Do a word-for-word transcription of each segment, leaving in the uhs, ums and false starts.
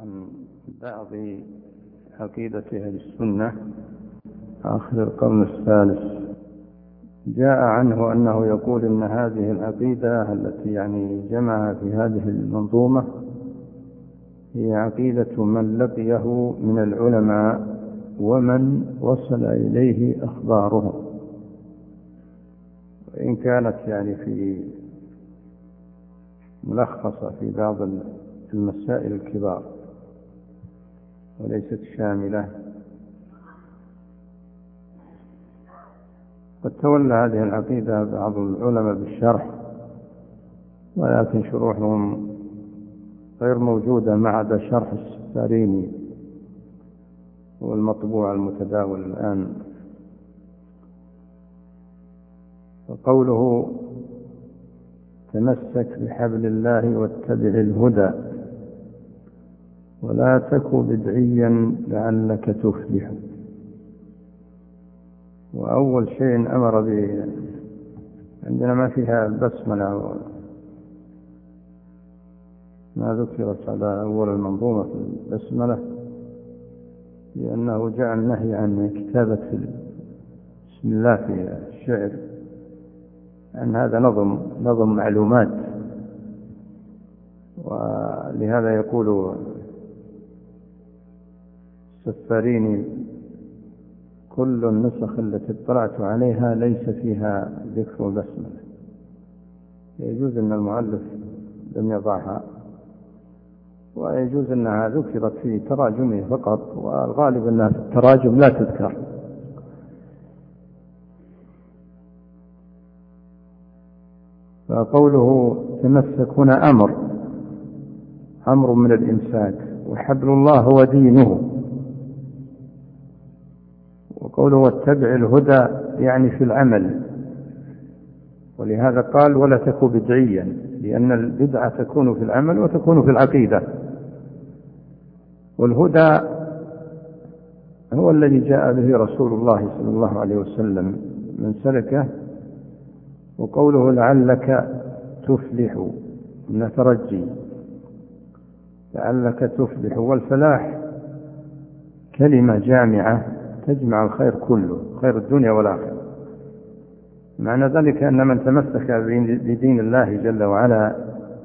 عن بعض عقيدة أهل السنة آخر القرن الثالث. جاء عنه أنه يقول إن هذه العقيدة التي يعني جمعها في هذه المنظومة هي عقيدة من لقيه من العلماء ومن وصل إليه أخبارهم، وإن كانت يعني في ملخصة في بعض المسائل الكبار وليست شاملة. قد تولى هذه العقيدة بعض العلماء بالشرح، ولكن شروحهم غير موجودة ما عدا شرح السفاريني والمطبوع المتداول الآن. وقوله تمسك بحبل الله واتبع الهدى ولا تك بدعيا لعلك تفلح. وأول شيء أمر به عندنا ما فيها البسملة، ما ذكرت على أول المنظومة في البسملة، لأنه جاء النهي عن كتابة بسم الله في الشعر، أن هذا نظم نظم معلومات. ولهذا يقول السفاريني كل النسخ التي اطلعت عليها ليس فيها ذكر البسملة. يجوز أن المؤلف لم يضعها، ويجوز أنها ذكرت في تراجمه فقط، والغالب أنها في التراجم لا تذكر. فقوله تمسك هنا أمر أمر من الإمساك، وحبل الله هو دينه. وقوله واتبع الهدى يعني في العمل، ولهذا قال ولا تك بدعيا، لأن البدعة تكون في العمل وتكون في العقيدة. والهدى هو الذي جاء به رسول الله صلى الله عليه وسلم من سلكه. وقوله لعلك تفلح من ترجي، لعلك تفلح. والفلاح كلمة جامعة تجمع الخير كله، خير الدنيا والآخرة. معنى ذلك أن من تمسك بدين الله جل وعلا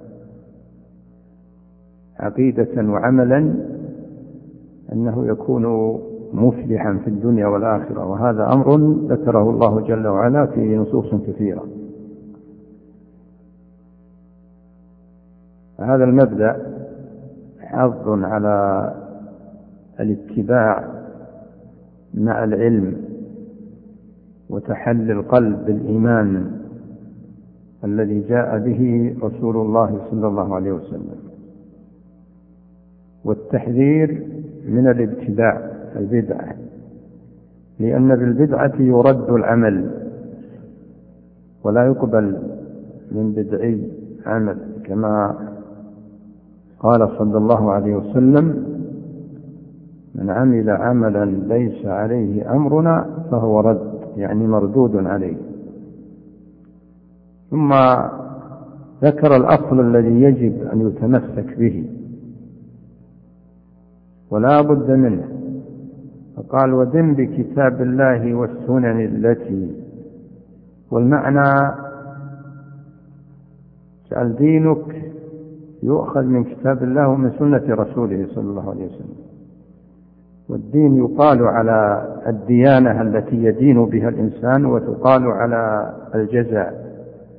عقيدة وعملا أنه يكون مفلحا في الدنيا والآخرة، وهذا أمر ذكره الله جل وعلا في نصوص كثيرة. هذا المبدأ حظ على الاتباع مع العلم وتحلي القلب بالإيمان الذي جاء به رسول الله صلى الله عليه وسلم، والتحذير من الابتداع البدعة، لأن بالبدعة يرد العمل ولا يقبل من بدعي عمل، كما قال صلى الله عليه وسلم من عمل عملا ليس عليه أمرنا فهو رد، يعني مردود عليه. ثم ذكر الأصل الذي يجب أن يتمسك به ولا بد منه، فقال ودم بكتاب الله والسنن التي. والمعنى جعل دينك يؤخذ من كتاب الله ومن سنة رسوله صلى الله عليه وسلم. والدين يقال على الديانة التي يدين بها الإنسان، وتقال على الجزاء،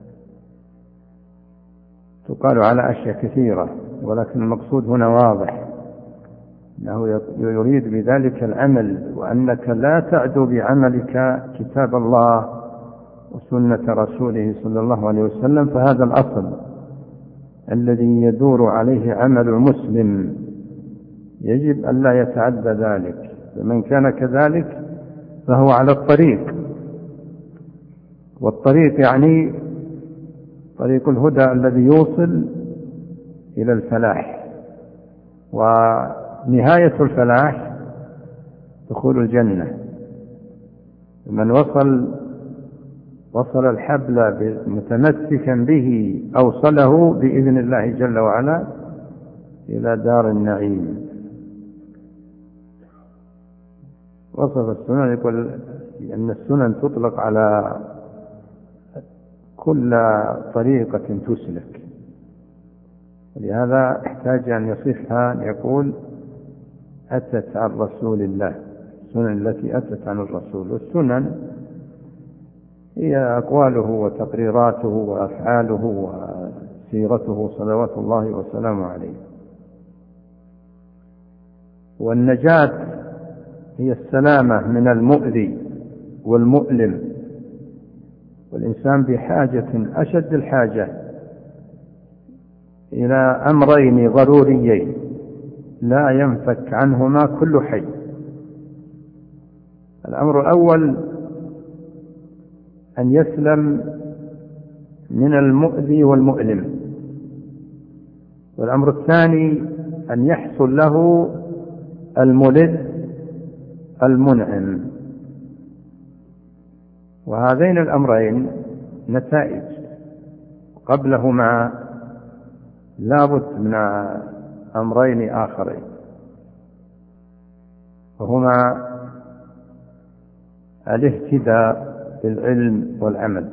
تقال على أشياء كثيرة، ولكن المقصود هنا واضح أنه يريد بذلك العمل، وأنك لا تعدو بعملك كتاب الله وسنة رسوله صلى الله عليه وسلم. فهذا الأصل الذي يدور عليه عمل المسلم يجب أن لا يتعدى ذلك، فمن كان كذلك فهو على الطريق. والطريق يعني طريق الهدى الذي يوصل إلى الفلاح، ونهاية الفلاح دخول الجنة. من وصل وصل الحبل متمسكا به أوصله بإذن الله جل وعلا إلى دار النعيم. وصف السنن يقول أن السنن تطلق على كل طريقة تسلك، لهذا احتاج أن يصفها أن يقول أتت عن رسول الله، السنن التي أتت عن الرسول. والسنن هي أقواله وتقريراته وأفعاله وسيرته صلوات الله وسلامه عليه. والنجاة هي السلامة من المؤذي والمؤلم، والإنسان بحاجة أشد الحاجة إلى أمرين ضروريين لا ينفك عنهما كل حي. الأمر الأول أن يسلم من المؤذي والمؤلم، والأمر الثاني أن يحصل له الملذ المنعم. وهذين الأمرين نتائج، قبلهما لابد من أمرين آخرين، وهما الاهتداء بالعلم والعمل،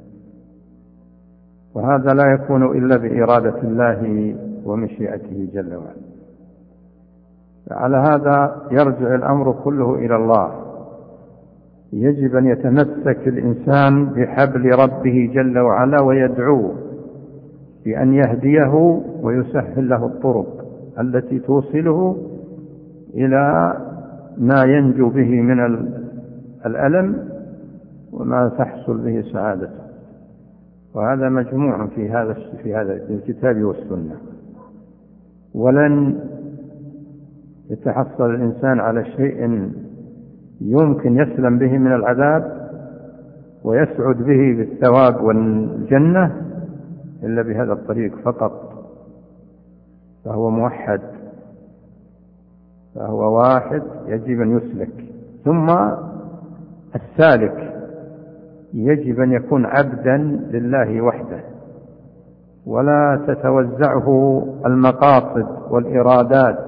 وهذا لا يكون إلا بإرادة الله ومشيئته جل وعلا. على هذا يرجع الأمر كله إلى الله. يجب أن يتمسك الإنسان بحبل ربه جل وعلا ويدعوه بأن يهديه ويسهل له الطرق التي توصله إلى ما ينجو به من الألم وما تحصل به سعادته. وهذا مجموع في هذا في هذا الكتاب والسنة. ولن يتحصل الإنسان على شيء يمكن يسلم به من العذاب ويسعد به بالثواب والجنة إلا بهذا الطريق فقط. فهو موحد، فهو واحد يجب أن يسلك. ثم السالك يجب أن يكون عبدا لله وحده، ولا تتوزعه المقاصد والإرادات،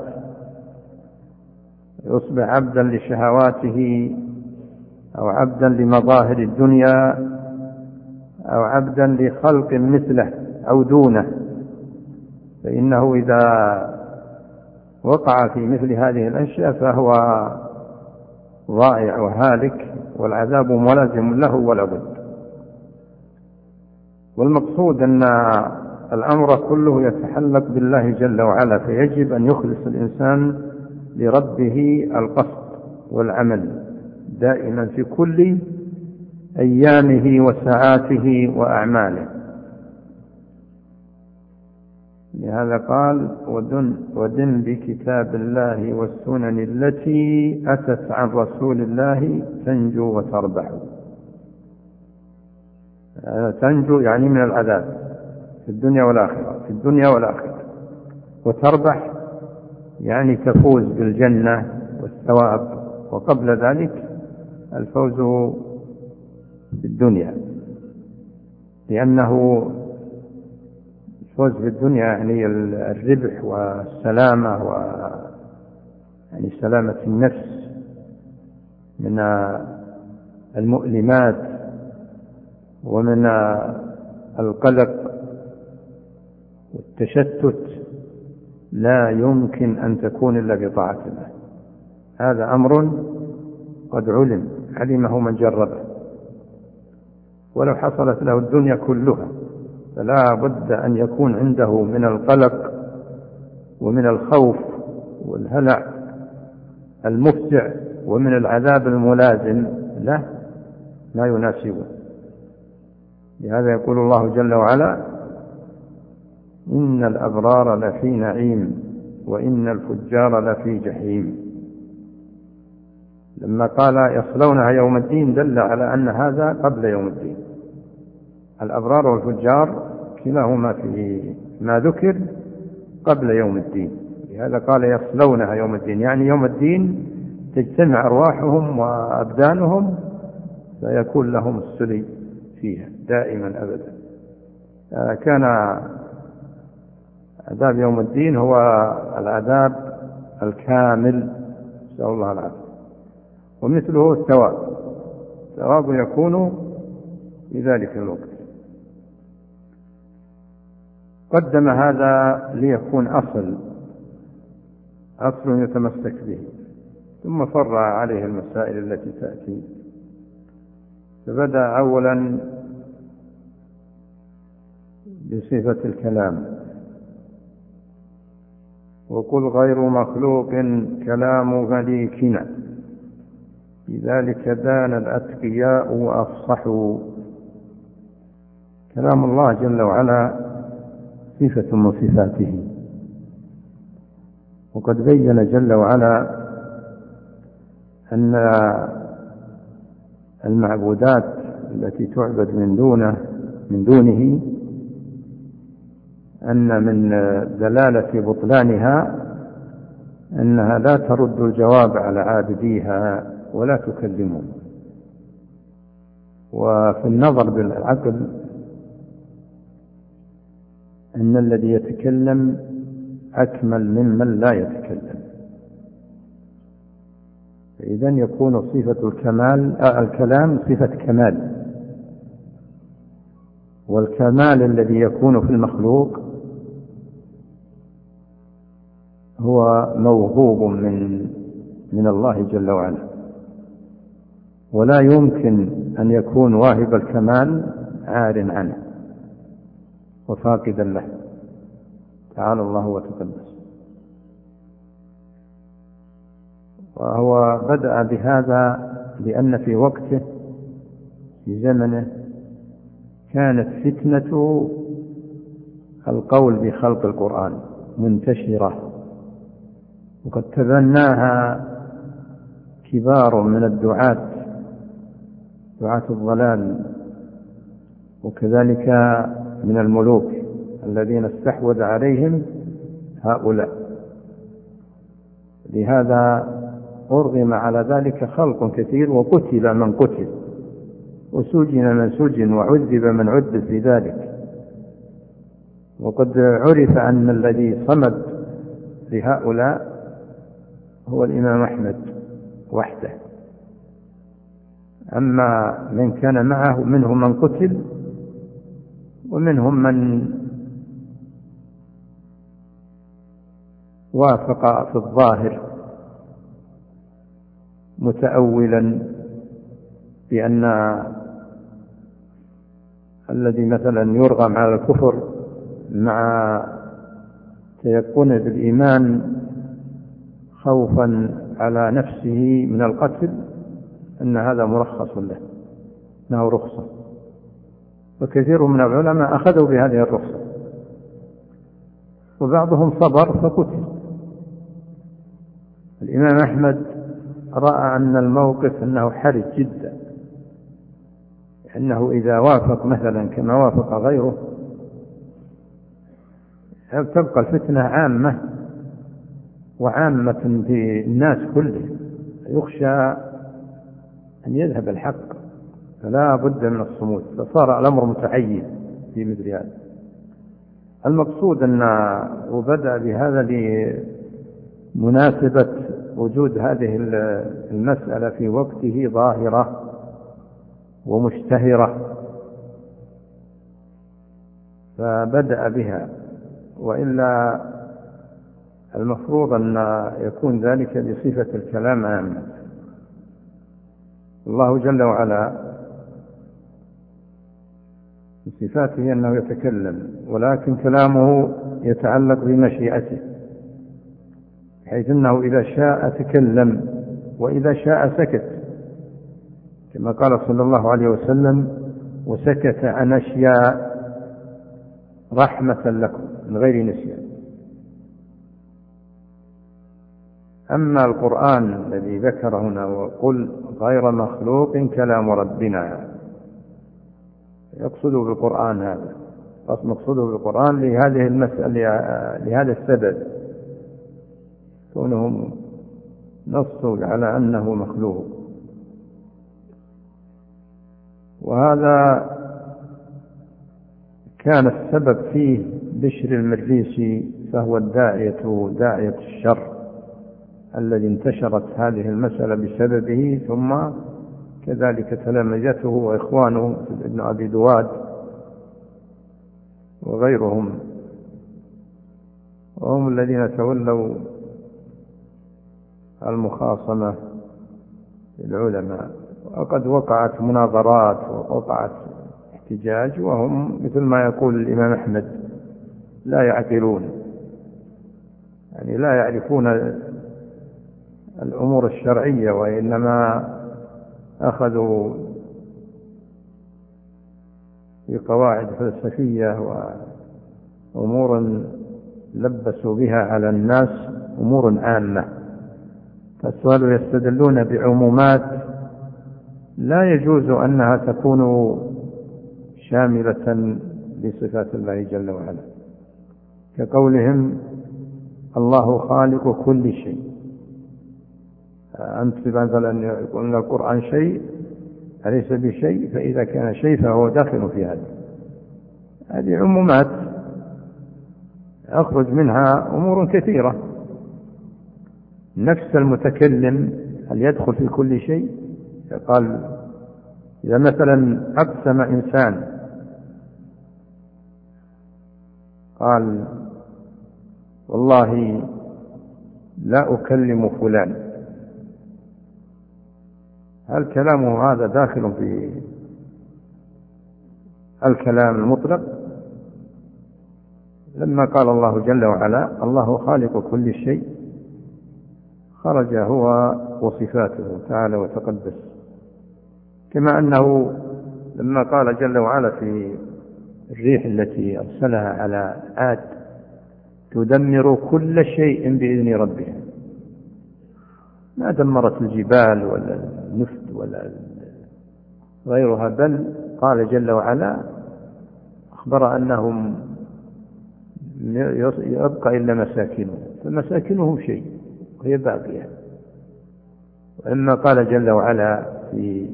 يصبح عبدا لشهواته أو عبدا لمظاهر الدنيا أو عبدا لخلق مثله أو دونه. فإنه إذا وقع في مثل هذه الأشياء فهو ضائع وهالك، والعذاب ملازم له ولا بد. والمقصود أن الأمر كله يتحلق بالله جل وعلا، فيجب أن يخلص الإنسان لربه القصد والعمل دائما في كل أيامه وساعاته وأعماله. لهذا قال ودن, ودن بكتاب الله والسنن التي أتت عن رسول الله تنجو وتربح. تنجو يعني من العذاب في الدنيا والآخرة، في الدنيا والآخرة. وتربح يعني تفوز بالجنة والثواب، وقبل ذلك الفوز في الدنيا، لأنه الفوز في الدنيا يعني الربح والسلامة، و يعني سلامة النفس من المؤلمات ومن القلق والتشتت، لا يمكن أن تكون إلا بطاعة الله. هذا أمر قد علم علمه من جربه. ولو حصلت له الدنيا كلها فلا بد أن يكون عنده من القلق ومن الخوف والهلع المفزع ومن العذاب الملازم له ما يناسبه. لهذا يقول الله جل وعلا إن الأبرار لفي نعيم وإن الفجار لفي جحيم. لما قال يصلونها يوم الدين دل على أن هذا قبل يوم الدين. الأبرار والفجار كلاهما في ما ذكر قبل يوم الدين. لهذا قال يصلونها يوم الدين، يعني يوم الدين تجتمع أرواحهم وأبدانهم فيكون لهم السلي فيها دائما أبدا. كان عذاب يوم الدين هو العذاب الكامل، نسأل الله العافية. ومثله الثواب، الثواب يكون في ذلك الوقت. قدم هذا ليكون أصل أصل يتمسك به، ثم فرع عليه المسائل التي تأتي. فبدأ أولا بصفة الكلام، وقل غير مخلوق كلام مليكنا بذلك دان الأتقياء وأفصحوا. كلام الله جل وعلا صفة من صفاته، وقد بين جل وعلا أن المعبودات التي تعبد من دونه من دونه أن من دلالة بطلانها أنها لا ترد الجواب على عابديها ولا تكلمهم. وفي النظر بالعقل أن الذي يتكلم أكمل ممن لا يتكلم، فإذن يكون صفة الكمال الكلام صفة كمال، والكمال الذي يكون في المخلوق هو موهوب من من الله جل وعلا، ولا يمكن أن يكون واهب الكمال عار عنه وفاقدا له، تعالى الله وتقدس. وهو بدأ بهذا لأن في وقته في زمنه كانت فتنة القول بخلق القرآن منتشرة، وقد تبناها كبار من الدعاة دعاة الضلال، وكذلك من الملوك الذين استحوذ عليهم هؤلاء. لهذا أرغم على ذلك خلق كثير، وقتل من قتل، وسجن من سجن، وعذب من عذب في ذلك. وقد عرف أن الذي صمد لهؤلاء هو الإمام أحمد وحده، أما من كان معه منهم من قتل، ومنهم من وافق في الظاهر متأولا بأن الذي مثلا يرغم على الكفر مع تيقنه بالإيمان خوفا على نفسه من القتل أن هذا مرخص له، أنه رخصة، وكثير من العلماء أخذوا بهذه الرخصة، وبعضهم صبر فقتل. الإمام أحمد رأى أن الموقف أنه حرج جدا، أنه إذا وافق مثلا كما وافق غيره تبقى الفتنة عامة وعامة بالناس كله، يخشى أن يذهب الحق، فلا بد من الصمود، فصار الأمر متعين في مثل هذا. المقصود أن وبدأ بهذا لمناسبة وجود هذه المسألة في وقته ظاهرة ومشتهرة، فبدأ بها، وإلا المفروض أن يكون ذلك بصفة الكلام عامة. الله جل وعلا من صفاته أنه يتكلم، ولكن كلامه يتعلق بمشيئته، حيث أنه إذا شاء تكلم وإذا شاء سكت، كما قال صلى الله عليه وسلم: وسكت عن أشياء رحمة لكم من غير نسيان. أما القرآن الذي ذكر هنا وقل غير مخلوق كلام ربنا، يقصد بالقرآن هذا، مقصوده بالقرآن لهذه المسألة، لهذا السبب، كونهم نصوا على أنه مخلوق. وهذا كان السبب فيه بشر المريسي، فهو الداعية داعية الشر الذي انتشرت هذه المسألة بسببه، ثم كذلك تلامذته وإخوانه ابن أبي دواد وغيرهم، وهم الذين تولوا المخاصمة للعلماء. وقد وقعت مناظرات ووقعت احتجاج، وهم مثل ما يقول الإمام أحمد لا يعقلون، يعني لا يعرفون الأمور الشرعية، وإنما أخذوا بقواعد فلسفية وأمور لبسوا بها على الناس أمور عامة، فالسؤال يستدلون بعمومات لا يجوز أنها تكون شاملة لصفات الله جل وعلا، كقولهم الله خالق كل شيء. أنت مثلا يقولون القرآن شيء أليس بشيء، فإذا كان شيء فهو داخل في هذا. هذه عمومات أخرج منها أمور كثيرة. نفس المتكلم هل يدخل في كل شيء؟ قال إذا مثلا أقسم إنسان قال والله لا أكلم فلان، هل كلامه هذا داخل في الكلام المطلق؟ لما قال الله جل وعلا الله خالق كل شيء، خرج هو وصفاته تعالى وتقدس، كما أنه لما قال جل وعلا في الريح التي أرسلها على عاد تدمر كل شيء بإذن ربها، ما دمرت الجبال ولا النفط ولا غيرها، بل قال جل وعلا أخبر أنهم يبقى إلا مساكنهم، فمساكنهم شيء وهي باقية. وإما قال جل وعلا في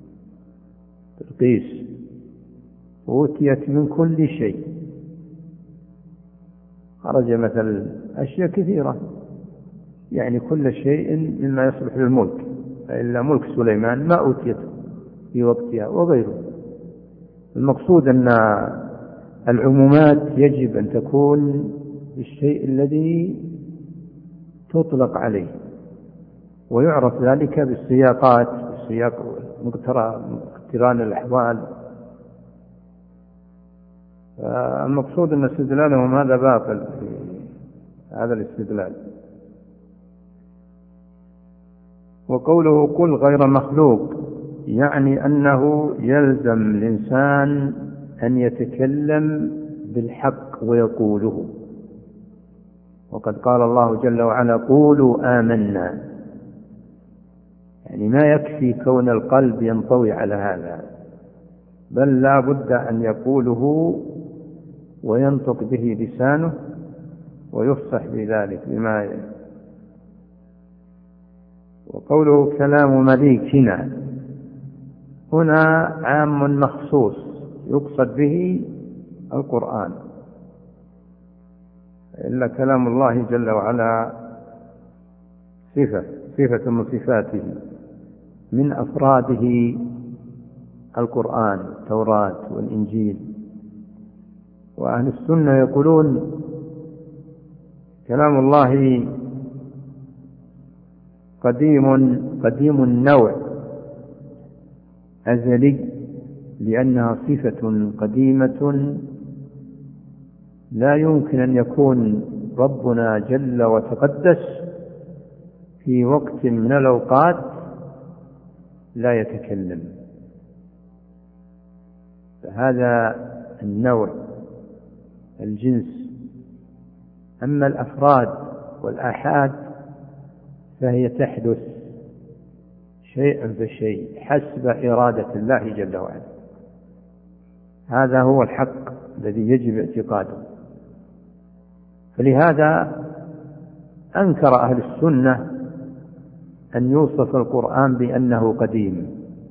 تلقيس أوتيت من كل شيء، خرج مثل أشياء كثيرة، يعني كل شيء مما يصلح للملك، إلا ملك سليمان ما أوتيت في وقتها وغيره. المقصود أن العمومات يجب أن تكون بالشيء الذي تطلق عليه، ويعرف ذلك بالسياقات، بالسياق مقتران الأحوال. المقصود أن استدلالهم هذا باطل في هذا الاستدلال. وقوله قل غير مخلوق يعني أنه يلزم الإنسان أن يتكلم بالحق ويقوله، وقد قال الله جل وعلا قولوا آمنا، يعني ما يكفي كون القلب ينطوي على هذا، بل لا بد أن يقوله وينطق به لسانه ويفصح بذلك بما ي... وقوله كلام مليكنا هنا عام مخصوص، يقصد به القرآن، إلا كلام الله جل وعلا صفة صفة من صفاته، من أفراده القرآن التوراة والإنجيل. وأهل السنة يقولون كلام الله قديم قديم النوع أزلي، لأنها صفة قديمة لا يمكن أن يكون ربنا جل وتقدس في وقت من الأوقات لا يتكلم. فهذا النوع الجنس. أما الأفراد والآحاد فهي تحدث شيئا فشيء حسب إرادة الله جل وعلا. هذا هو الحق الذي يجب اعتقاده. فلهذا أنكر أهل السنة أن يوصف القرآن بأنه قديم،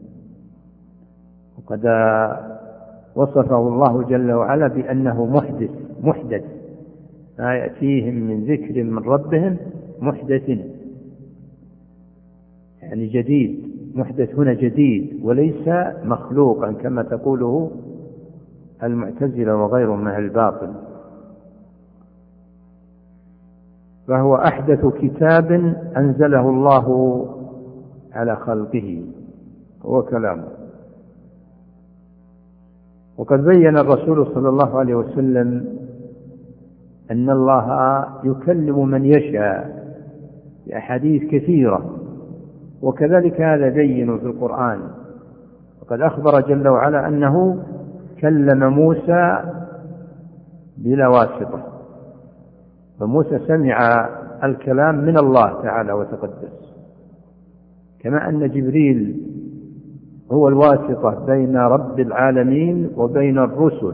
وقد وصفه الله جل وعلا بأنه محدث محدث ما يأتيهم من ذكر من ربهم محدث يعني جديد، محدث هنا جديد وليس مخلوقا كما تقوله المعتزلة وغيرهم من الباطل. فهو أحدث كتاب أنزله الله على خلقه، هو كلامه. وقد بين الرسول صلى الله عليه وسلم أن الله يكلم من يشاء بأحاديث كثيرة، وكذلك هذا بين في القرآن. وقد أخبر جل وعلا أنه كلم موسى بلا واسطة، فموسى سمع الكلام من الله تعالى وتقدس، كما أن جبريل هو الواسطة بين رب العالمين وبين الرسل،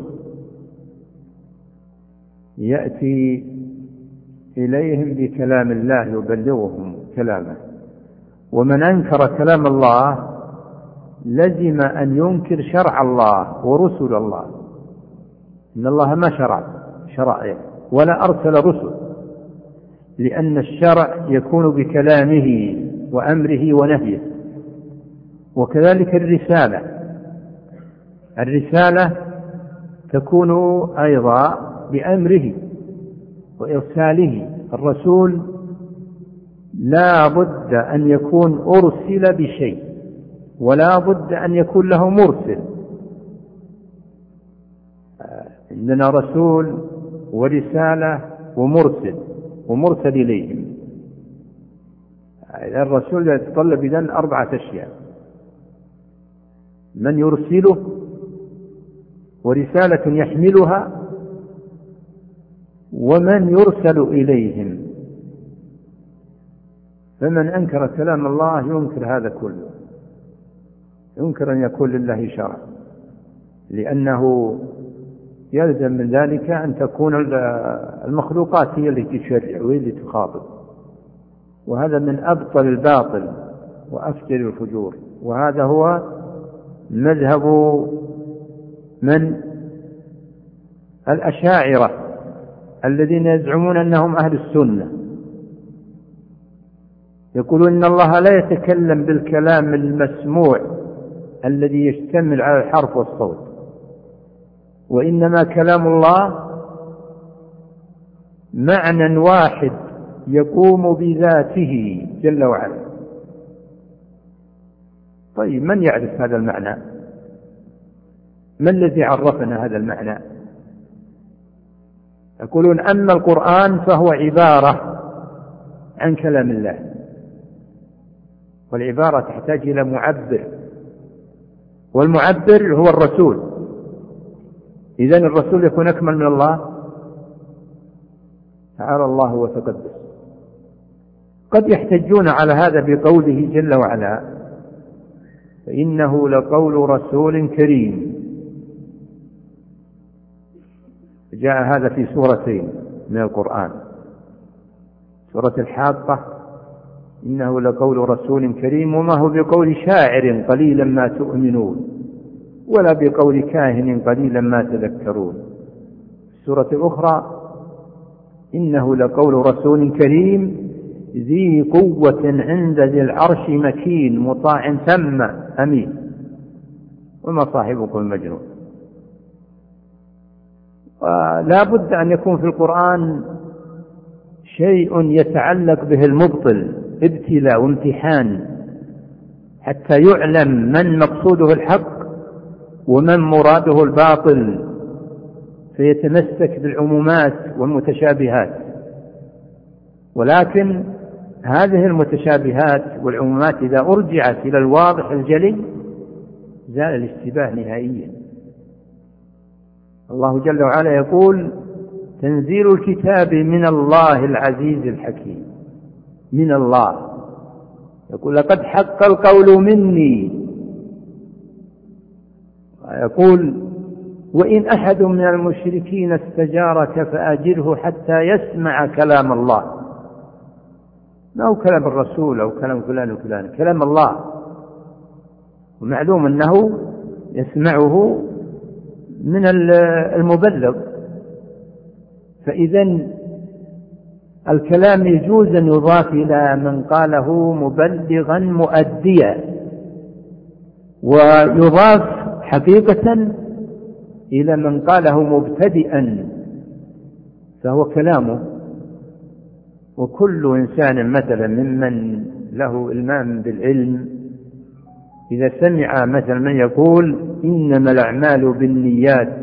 يأتي إليهم بكلام الله يبلغهم كلامه. ومن أنكر كلام الله لزم أن ينكر شرع الله ورسل الله، إن الله ما شرع شرائع ولا أرسل رسل، لأن الشرع يكون بكلامه وأمره ونهيه. وكذلك الرسالة الرسالة تكون أيضا بأمره وإرساله. الرسول لا بد أن يكون أرسل بشيء، ولا بد أن يكون له مرسل. عندنا رسول ورسالة ومرسل ومرسل إليهم. الرسول يتطلب إذن أربعة أشياء: من يرسله، ورسالة يحملها، ومن يرسل إليهم. فمن أنكر كلام الله ينكر هذا كله، ينكر أن يكون لله شرع، لأنه يلزم من ذلك أن تكون المخلوقات هي التي تشرع وهي التي تخاطب، وهذا من أبطل الباطل وأفجر الفجور. وهذا هو مذهب من الأشاعرة الذين يزعمون أنهم أهل السنة، يقولون إن الله لا يتكلم بالكلام المسموع الذي يشتمل على الحرف والصوت، وإنما كلام الله معنى واحد يقوم بذاته جل وعلا. طيب، من يعرف هذا المعنى؟ ما الذي عرفنا هذا المعنى؟ يقولون أما القرآن فهو عبارة عن كلام الله، والعبارة تحتاج إلى معبر، والمعبر هو الرسول. إذن الرسول يكون أكمل من الله تعالى الله وتقدس. قد يحتجون على هذا بقوله جل وعلا: فإنه لقول رسول كريم. جاء هذا في سورتين من القرآن: سورة الحاقة إنه لقول رسول كريم وما هو بقول شاعر قليلا ما تؤمنون ولا بقول كاهن قليلا ما تذكرون. السورة الأخرى إنه لقول رسول كريم ذي قوة عند ذي العرش مكين مطاع ثم أمين وما صاحبكم مجنون. ولا بد أن يكون في القرآن شيء يتعلق به المبطل، ابتلاء وامتحان، حتى يعلم من مقصوده الحق ومن مراده الباطل، فيتمسك بالعمومات والمتشابهات. ولكن هذه المتشابهات والعمومات إذا أرجعت إلى الواضح الجلي زال الاشتباه نهائيا. الله جل وعلا يقول: تنزيل الكتاب من الله العزيز الحكيم. من الله، يقول: لقد حق القول مني. يقول: وإن أحد من المشركين استجارك فأجره حتى يسمع كلام الله. ما هو كلام الرسول أو كلام فلان وفلان، كلام الله، ومعلوم أنه يسمعه من المبلغ. فإذن الكلام يجوز أن يضاف إلى من قاله مبلغا مؤديا، ويضاف حقيقة إلى من قاله مبتدئا فهو كلامه. وكل إنسان مثلا ممن له إلمام بالعلم إذا سمع مثلا من يقول إنما الأعمال بالنيات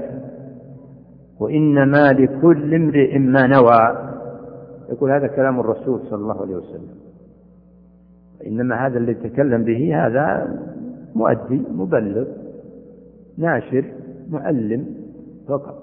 وإنما لكل امرئ ما نوى، يقول هذا كلام الرسول صلى الله عليه وسلم، إنما هذا اللي يتكلم به هذا مؤدي مبلغ ناشر معلم فقط.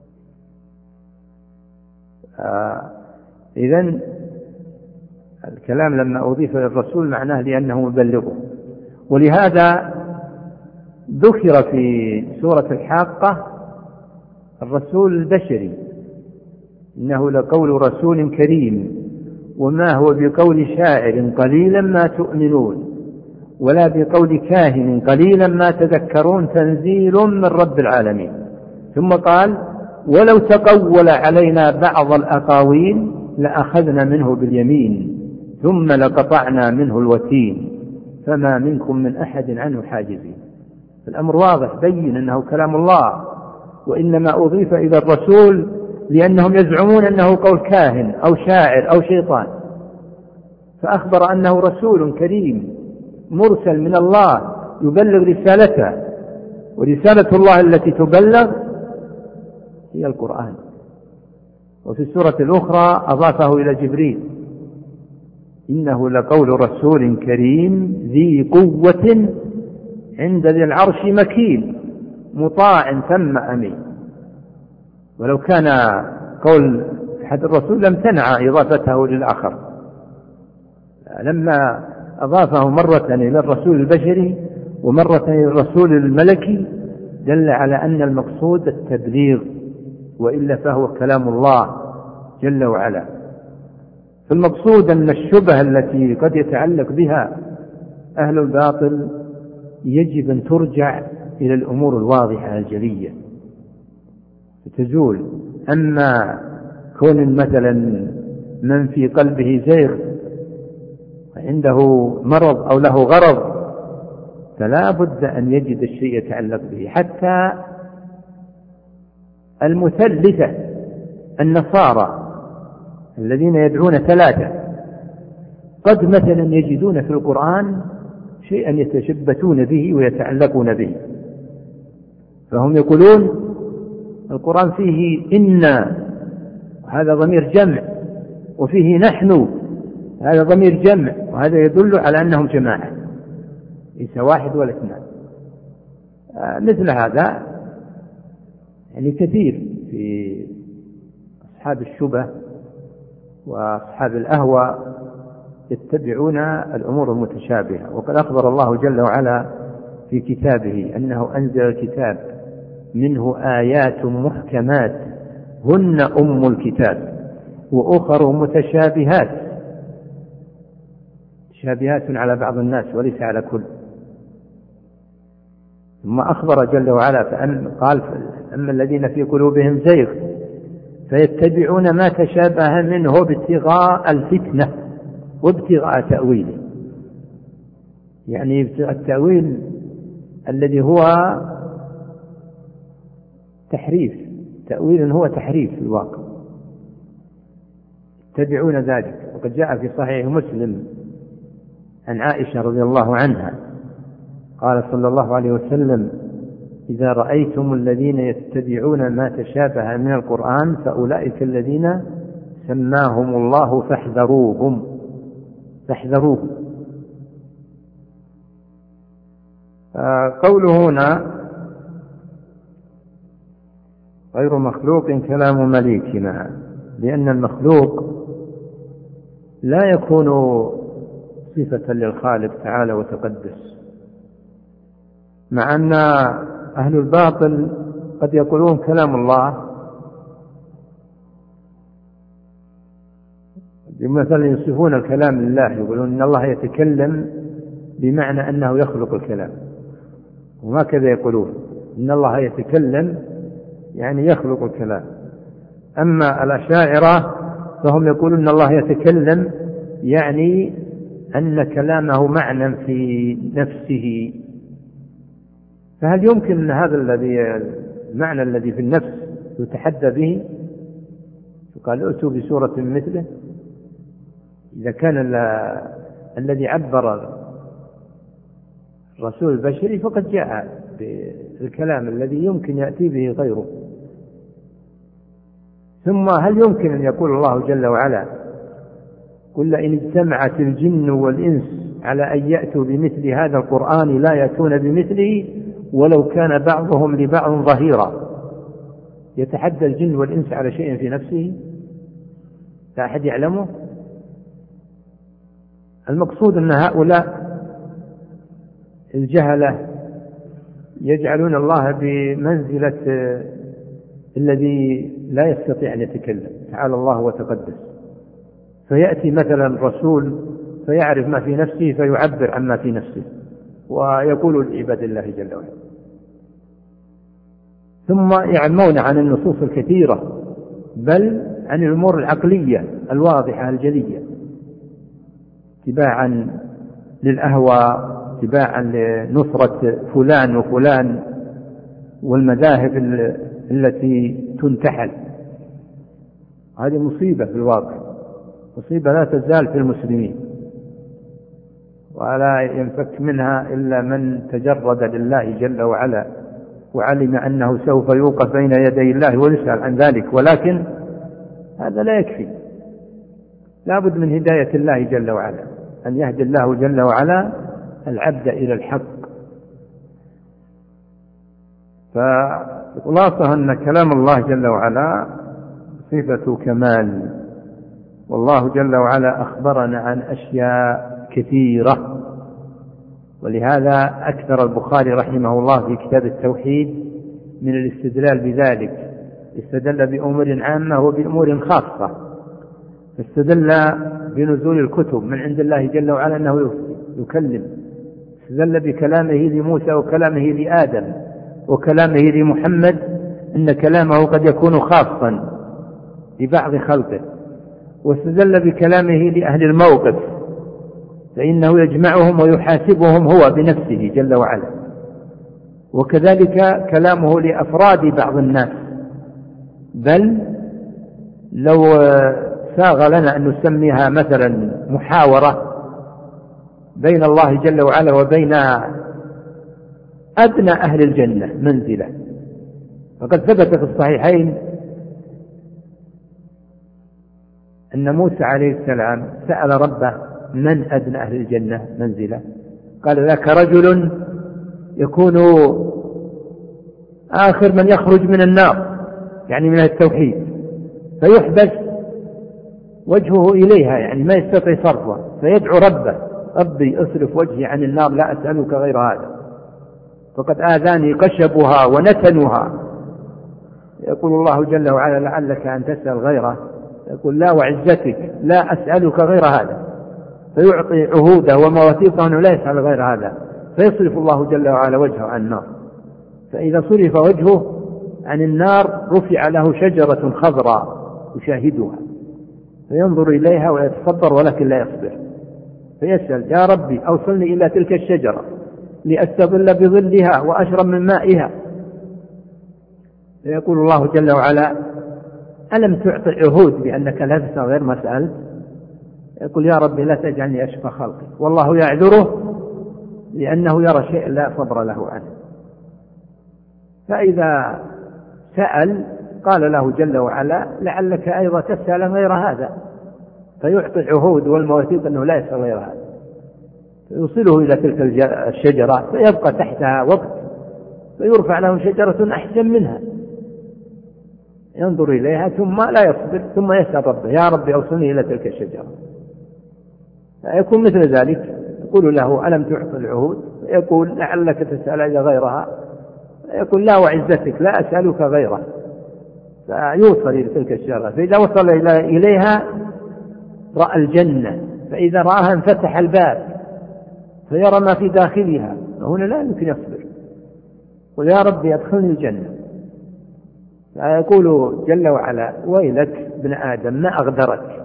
آه إذن الكلام لما أضيف للرسول معناه لأنه مبلغه. ولهذا ذكر في سورة الحاقة الرسول البشري، إنه لقول رسول كريم وما هو بقول شاعر قليلا ما تؤمنون ولا بقول كاهن قليلا ما تذكرون تنزيل من رب العالمين. ثم قال ولو تقول علينا بعض الأقاويل لأخذنا منه باليمين ثم لقطعنا منه الوتين فما منكم من أحد عنه حاجزين. الأمر واضح بين أنه كلام الله، وإنما أضيف إلى الرسول لأنهم يزعمون أنه قول كاهن أو شاعر أو شيطان، فأخبر أنه رسول كريم مرسل من الله يبلغ رسالته، ورسالة الله التي تبلغ هي القرآن. وفي السورة الأخرى أضافه إلى جبريل إنه لقول رسول كريم ذي قوة عند ذي العرش مكين مطاع ثم أمين. ولو كان قول أحد الرسول لم تنع إضافته للآخر، لما أضافه مرة إلى الرسول البشري ومرة إلى الرسول الملكي دل على أن المقصود التبليغ، وإلا فهو كلام الله جل وعلا. فالمقصود أن الشبه التي قد يتعلق بها أهل الباطل يجب أن ترجع إلى الأمور الواضحة الجلية تزول. أما كون مثلا من في قلبه زيغ عنده مرض أو له غرض فلا بد أن يجد الشيء يتعلق به. حتى المثلثة النصارى الذين يدعون ثلاثة قد مثلا يجدون في القرآن شيئا يتشبثون به ويتعلقون به، فهم يقولون القرآن فيه إن هذا ضمير جمع، وفيه نحن هذا ضمير جمع، وهذا يدل على أنهم جماعة ليس واحد ولا اثنان. مثل هذا يعني كثير في أصحاب الشبه وأصحاب الأهوى يتبعون الأمور المتشابهة. وقد أخبر الله جل وعلا في كتابه أنه أنزل الكتاب منه آيات محكمات هن أم الكتاب وأخر متشابهات، متشابهات على بعض الناس وليس على كل. ثم أخبر جل وعلا فأن قال أما الذين في قلوبهم زيغ فيتبعون ما تشابه منه ابتغاء الفتنة وابتغاء تأويله، يعني التأويل الذي هو تحريف، تأويل هو تحريف في الواقع، يتبعون ذلك. وقد جاء في صحيح مسلم عن عائشة رضي الله عنها قال صلى الله عليه وسلم إذا رأيتم الذين يتبعون ما تشابه من القرآن فأولئك الذين سماهم الله فاحذروهم فاحذروهم. قوله هنا غير مخلوق كلام مليكنا، لأن المخلوق لا يكون صفة للخالق تعالى وتقدس، مع أن أهل الباطل قد يقولون كلام الله، مثلا يصفون الكلام لله يقولون إن الله يتكلم بمعنى أنه يخلق الكلام، وما كذا يقولون إن الله يتكلم يعني يخلق الكلام. أما الأشاعرة فهم يقولون أن الله يتكلم يعني أن كلامه معنى في نفسه. فهل يمكن أن هذا الذي المعنى الذي في النفس يتحدى به؟ قال ائتوا بسورة مثله. إذا كان الذي عبر الرسول البشري فقد جاء بالكلام الذي يمكن يأتي به غيره. ثم هل يمكن أن يقول الله جل وعلا قل إن اجتمعت الجن والإنس على أن يأتوا بمثل هذا القرآن لا يأتون بمثله ولو كان بعضهم لبعض ظهيرا؟ يتحدى الجن والإنس على شيء في نفسه لا أحد يعلمه. المقصود أن هؤلاء الجهلة يجعلون الله بمنزلة الذي لا يستطيع أن يتكلم، تعالى الله وتقدس. فيأتي مثلا رسول فيعرف ما في نفسه فيعبر عما في نفسه ويقول لعباد الله جل وعلا. ثم يعمون عن النصوص الكثيرة بل عن الأمور العقلية الواضحة الجلية، اتباعا للأهوى، اتباعا لنصرة فلان وفلان والمذاهب التي تنتحل. هذه مصيبة في الواقع، مصيبة لا تزال في المسلمين ولا ينفك منها إلا من تجرد لله جل وعلا وعلم أنه سوف يوقف بين يدي الله ويسأل عن ذلك، ولكن هذا لا يكفي، لا بد من هداية الله جل وعلا، أن يهدي الله جل وعلا العبد إلى الحق. فخلاصة أن كلام الله جل وعلا صفة كمال، والله جل وعلا أخبرنا عن أشياء كثيرة، ولهذا أكثر البخاري رحمه الله في كتاب التوحيد من الاستدلال بذلك، استدل بأمور عامة وبأمور خاصة. استدل بنزول الكتب من عند الله جل وعلا أنه يكلم، استدل بكلامه لموسى وكلامه لآدم وكلامه لمحمد أن كلامه قد يكون خاصا لبعض خلقه، واستدل بكلامه لأهل الموقف فإنه يجمعهم ويحاسبهم هو بنفسه جل وعلا، وكذلك كلامه لأفراد بعض الناس. بل لو ساغ لنا أن نسميها مثلا محاورة بين الله جل وعلا وبين أدنى أهل الجنة منزلة، فقد ثبت في الصحيحين أن موسى عليه السلام سأل ربه من أدنى أهل الجنة منزلة؟ قال ذاك رجل يكون آخر من يخرج من النار، يعني من التوحيد، فيحبس وجهه إليها، يعني ما يستطيع صرفه، فيدعو ربه ربي أصرف وجهي عن النار لا أسألك غير هذا، فقد آذاني قشبها ونتنها. يقول الله جل وعلا لعلك أن تسأل غيره، يقول لا وعزتك لا أسألك غير هذا، فيعطي عهوده ومواثيقه أنه لا يسأل غير هذا، فيصرف الله جل وعلا وجهه عن النار. فإذا صرف وجهه عن النار رفع له شجرة خضراء يشاهدها فينظر إليها ويتصبر ولكن لا يصبر، فيسأل يا ربي أوصلني إلى تلك الشجرة لأستظل بظلها وأشرب من مائها. فيقول الله جل وعلا ألم تعطي عهود بأنك لا تسأل غير ما سألت؟ يقول يا ربي لا تجعلني أشقى خلقي، والله يعذره لأنه يرى شيء لا صبر له عنه. فإذا سأل قال له جل وعلا لعلك أيضا تسأل غير هذا، فيعطي العهود والمواثيق أنه لا يسأل غير هذا، فيوصله إلى تلك الشجرة فيبقى تحتها وقت، فيرفع له شجرة أحسن منها ينظر إليها ثم لا يصبر، ثم يسأل ربه يا ربي أوصلني إلى تلك الشجرة. فيكون مثل ذلك، يقول له ألم تعطي العهود؟ يقول لعلك تسأل إلى غيرها، يقول لا وعزتك لا أسألك غيره، فيوصل إلى تلك الشجرة. فإذا وصل إليها رأى الجنة، فإذا رآها انفتح الباب فيرى ما في داخلها، هنا لا يمكن يصبر، قل يا ربي أدخلني الجنة. فيقول جل وعلا ويلك ابن آدم ما أغدرك،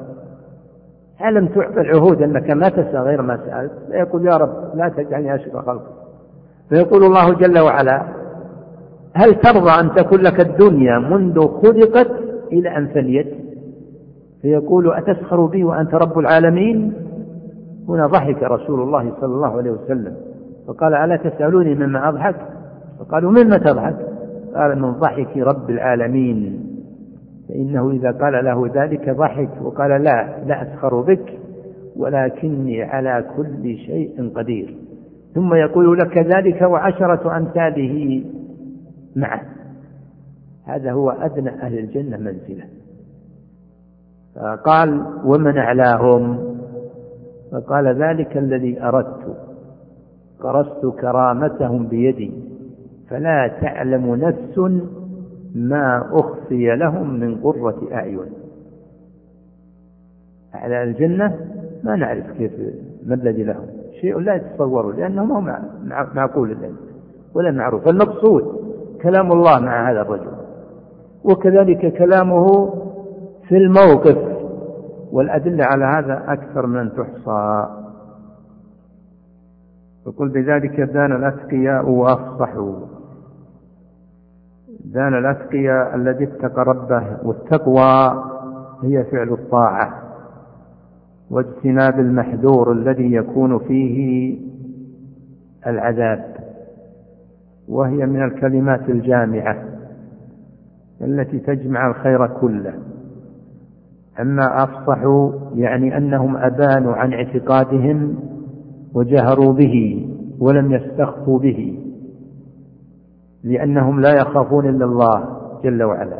ألم تعطي العهود أنك ما تسأل غير ما سألت؟ فيقول يا رب لا تجعلني أشقى خلقك. فيقول الله جل وعلا هل ترضى أن تكون لك الدنيا منذ خلقت إلى أن فنيت؟ فيقول أتسخر بي وأنت رب العالمين؟ هنا ضحك رسول الله صلى الله عليه وسلم فقال ألا تسألوني مما أضحك؟ فقالوا مما تضحك؟ قال من ضحك رب العالمين، فإنه إذا قال له ذلك ضحك وقال لا لا أسخر بك ولكني على كل شيء قدير، ثم يقول لك ذلك وعشرة أمثاله معه. هذا هو أدنى أهل الجنة منزلة. فقال ومن أعلاهم؟ فقال ذلك الذي أردت، قرست كرامتهم بيدي فلا تعلم نفس ما أخفي لهم من قرة أعين. أعلى الجنة ما نعرف كيف ما الذي لهم، شيء لا يتصوروا لأنه ما هو معقول العلم ولا معروف. المقصود كلام الله مع هذا الرجل، وكذلك كلامه في الموقف، والأدلة على هذا أكثر من أن تحصى. وقل بذلك دان الأتقياء وأفصحوا. دان الأتقياء الذي اتقى ربه، والتقوى هي فعل الطاعة واجتناب المحذور الذي يكون فيه العذاب، وهي من الكلمات الجامعة التي تجمع الخير كله. أما أفصحوا يعني أنهم أبانوا عن اعتقادهم وجهروا به ولم يستخفوا به، لأنهم لا يخافون إلا الله جل وعلا،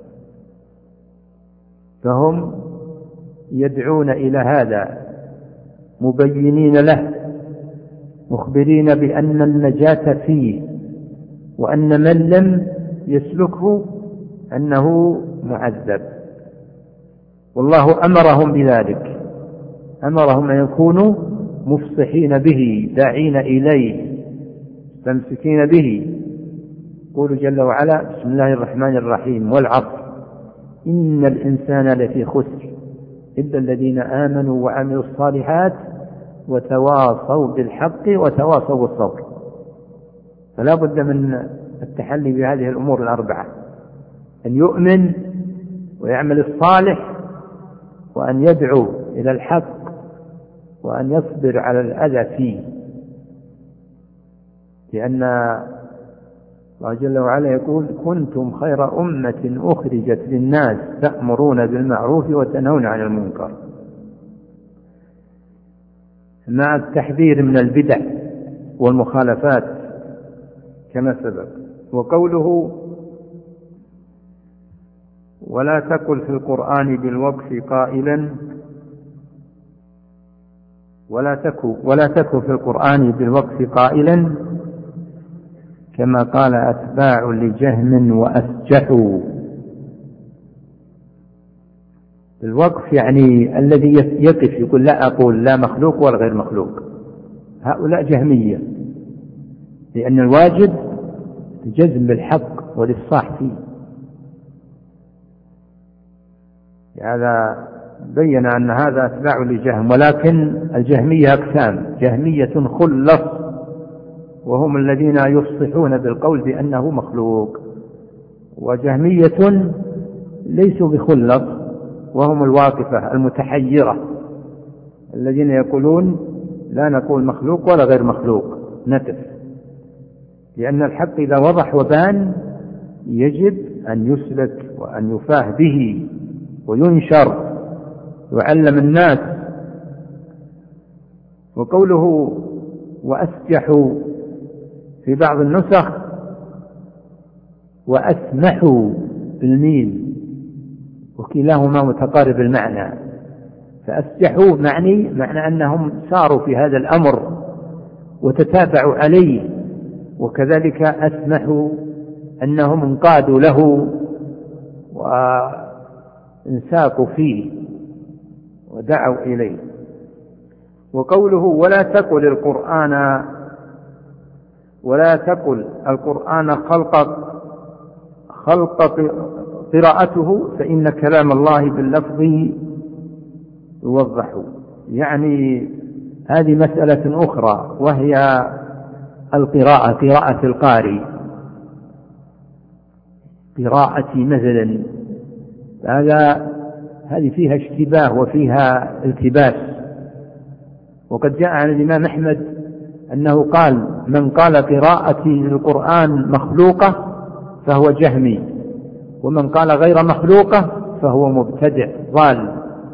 فهم يدعون إلى هذا مبينين له، مخبرين بأن النجاة فيه، وأن من لم يسلكه أنه معذب. والله أمرهم بذلك، أمرهم أن يكونوا مفصحين به داعين إليه مستمسكين به. يقول جل وعلا بسم الله الرحمن الرحيم والعصر إن الإنسان لفي خسر إلا الذين آمنوا وعملوا الصالحات وتواصوا بالحق وتواصوا بالصبر. فلا بد من التحلي بهذه الأمور الأربعة، أن يؤمن ويعمل الصالح، وأن يدعو إلى الحق، وأن يصبر على الأذى فيه. لأن الله جل وعلا يقول كنتم خير أمة أخرجت للناس تأمرون بالمعروف وتنهون عن المنكر، مع التحذير من البدع والمخالفات كما سبق. وقوله ولا تقل في القرآن بالوقف قائلا ولا تكو ولا تكو في القرآن بالوقف قائلا كما قال أتباع لجهم وأسجحوا. الوقف يعني الذي يقف يقول لا أقول لا مخلوق ولا غير مخلوق، هؤلاء جهمية، لأن الواجب الجزم بالحق والإفصاح فيه. هذا بين أن هذا أتباع لجهم، ولكن الجهمية أقسام: جهمية خلص وهم الذين يفصحون بالقول بأنه مخلوق، وجهمية ليسوا بخلص وهم الواقفة المتحيرة الذين يقولون لا نقول مخلوق ولا غير مخلوق، نتف. لأن الحق إذا وضح وبان يجب أن يسلك وأن يفاه به وينشر ويعلم الناس. وقوله وأسجحوا في بعض النسخ وأسمحوا بالميم، وكلاهما متقارب المعنى. فأسجحوا معني معنى أنهم ساروا في هذا الأمر وتتابعوا عليه، وكذلك أسمحوا أنهم انقادوا له وانساقوا فيه ودعوا إليه. وقوله ولا تقل القرآن ولا تقل القرآن خلق خلق قراءته فإن كلام الله باللفظ يوضحوا. يعني هذه مسألة أخرى وهي القراءة، قراءة القارئ، قراءة مثلا، هذا هذه فيها اشتباه وفيها التباس. وقد جاء عن الإمام أحمد أنه قال: من قال قراءة القرآن مخلوقة فهو جهمي، ومن قال غير مخلوقة فهو مبتدع ضال.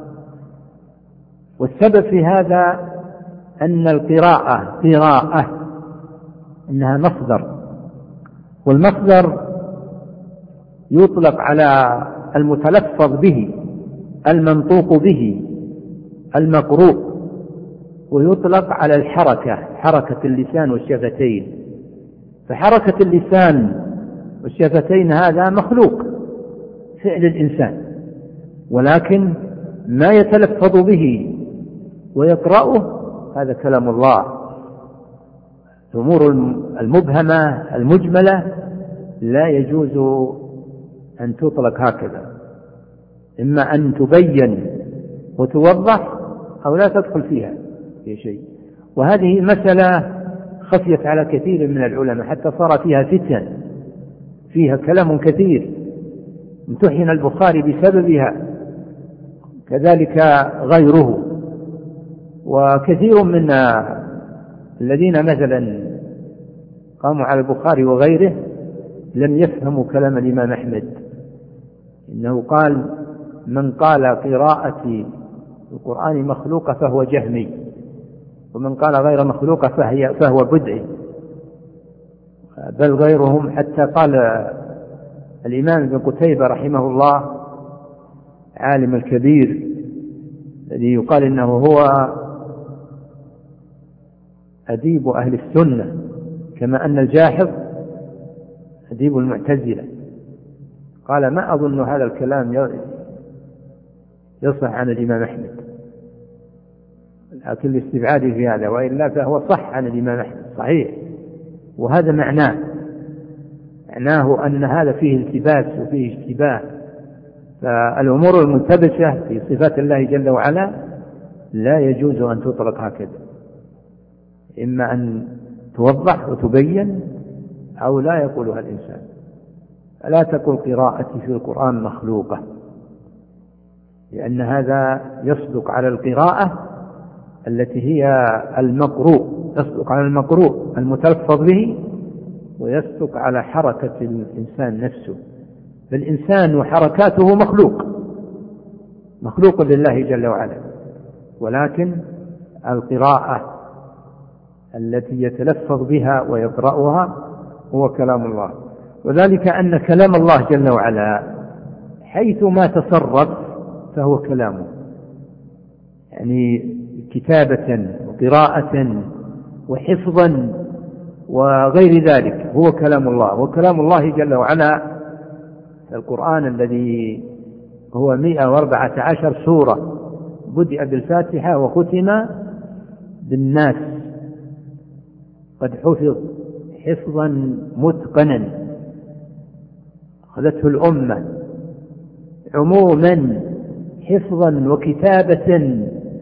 والسبب في هذا أن القراءة قراءة إنها مصدر، والمصدر يطلق على المتلفظ به، المنطوق به، المقروء، ويطلق على الحركة، حركة اللسان والشفتين. فحركة اللسان والشفتين هذا مخلوق، فعل الإنسان، ولكن ما يتلفظ به ويقرأه هذا كلام الله. الأمور المبهمة المجملة لا يجوز أن تطلق هكذا، إما أن تبين وتوضح أو لا تدخل فيها في شيء. وهذه مسألة خفيت على كثير من العلماء حتى صار فيها فتن، فيها كلام كثير، امتحن البخاري بسببها، كذلك غيره. وكثير من الذين مثلا قاموا على البخاري وغيره لم يفهموا كلام الإمام أحمد، إنه قال: من قال قراءة القرآن مخلوقة فهو جهمي، ومن قال غير مخلوقة فهي فهو بدعي. بل غيرهم حتى قال الإمام ابن قتيبة رحمه الله، عالم الكبير الذي يقال إنه هو أديب أهل السنة، كما أن الجاحظ أديب المعتزلة، قال: ما أظن هذا الكلام يصح عن الإمام أحمد، لكن الاستبعاد في هذا، وإلا فهو صح عن الإمام أحمد صحيح. وهذا معناه معناه أن هذا فيه التباس وفيه اشتباه. فالأمور الملتبسة في صفات الله جل وعلا لا يجوز أن تطلق هكذا، إما أن توضح وتبين أو لا يقولها الإنسان. فلا تقل قراءتي في القرآن مخلوقة، لأن هذا يصدق على القراءة التي هي المقروء، يصدق على المقروء المتلفظ به، ويصدق على حركة الإنسان نفسه. فالإنسان وحركاته مخلوق، مخلوق لله جل وعلا، ولكن القراءة التي يتلفظ بها ويقرأها هو كلام الله. وذلك أن كلام الله جل وعلا حيث ما تصرف فهو كلامه، يعني كتابة وقراءة وحفظا وغير ذلك هو كلام الله. وكلام الله جل وعلا القرآن الذي هو مئة وأربعة عشر سورة، بدأ بالفاتحة وختم بالناس، قد حفظ حفظا متقنا أخذته الأمة عموما حفظا وكتابة،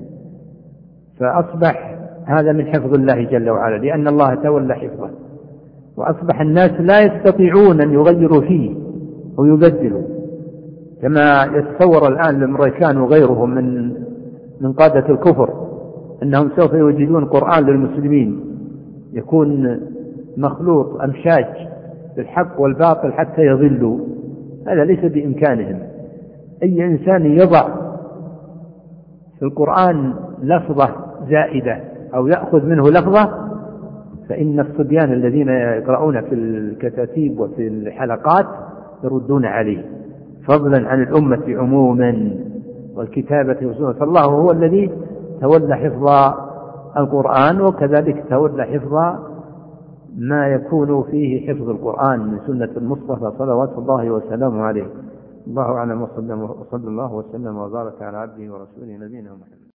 فأصبح هذا من حفظ الله جل وعلا، لأن الله تولى حفظه. وأصبح الناس لا يستطيعون أن يغيروا فيه ويبدلوا، كما يتصور الآن الأمريكان وغيرهم من من قادة الكفر أنهم سوف يوجدون قرآن للمسلمين يكون مخلوط أمشاج بالحق والباطل حتى يضلوا. هذا ليس بإمكانهم. أي إنسان يضع في القرآن لفظة زائدة أو يأخذ منه لفظة، فإن الصبيان الذين يقرؤون في الكتاتيب وفي الحلقات يردون عليه، فضلا عن الأمة عموما والكتابة والسنة. فالله هو الذي تولى حفظ القرآن، وكذلك تولى حفظ ما يكون فيه حفظ القرآن من سنة المصطفى صلوات الله وسلامه عليه. الله أعلم، وصلى الله وسلم وبارك على عبده ورسوله نبينا محمد.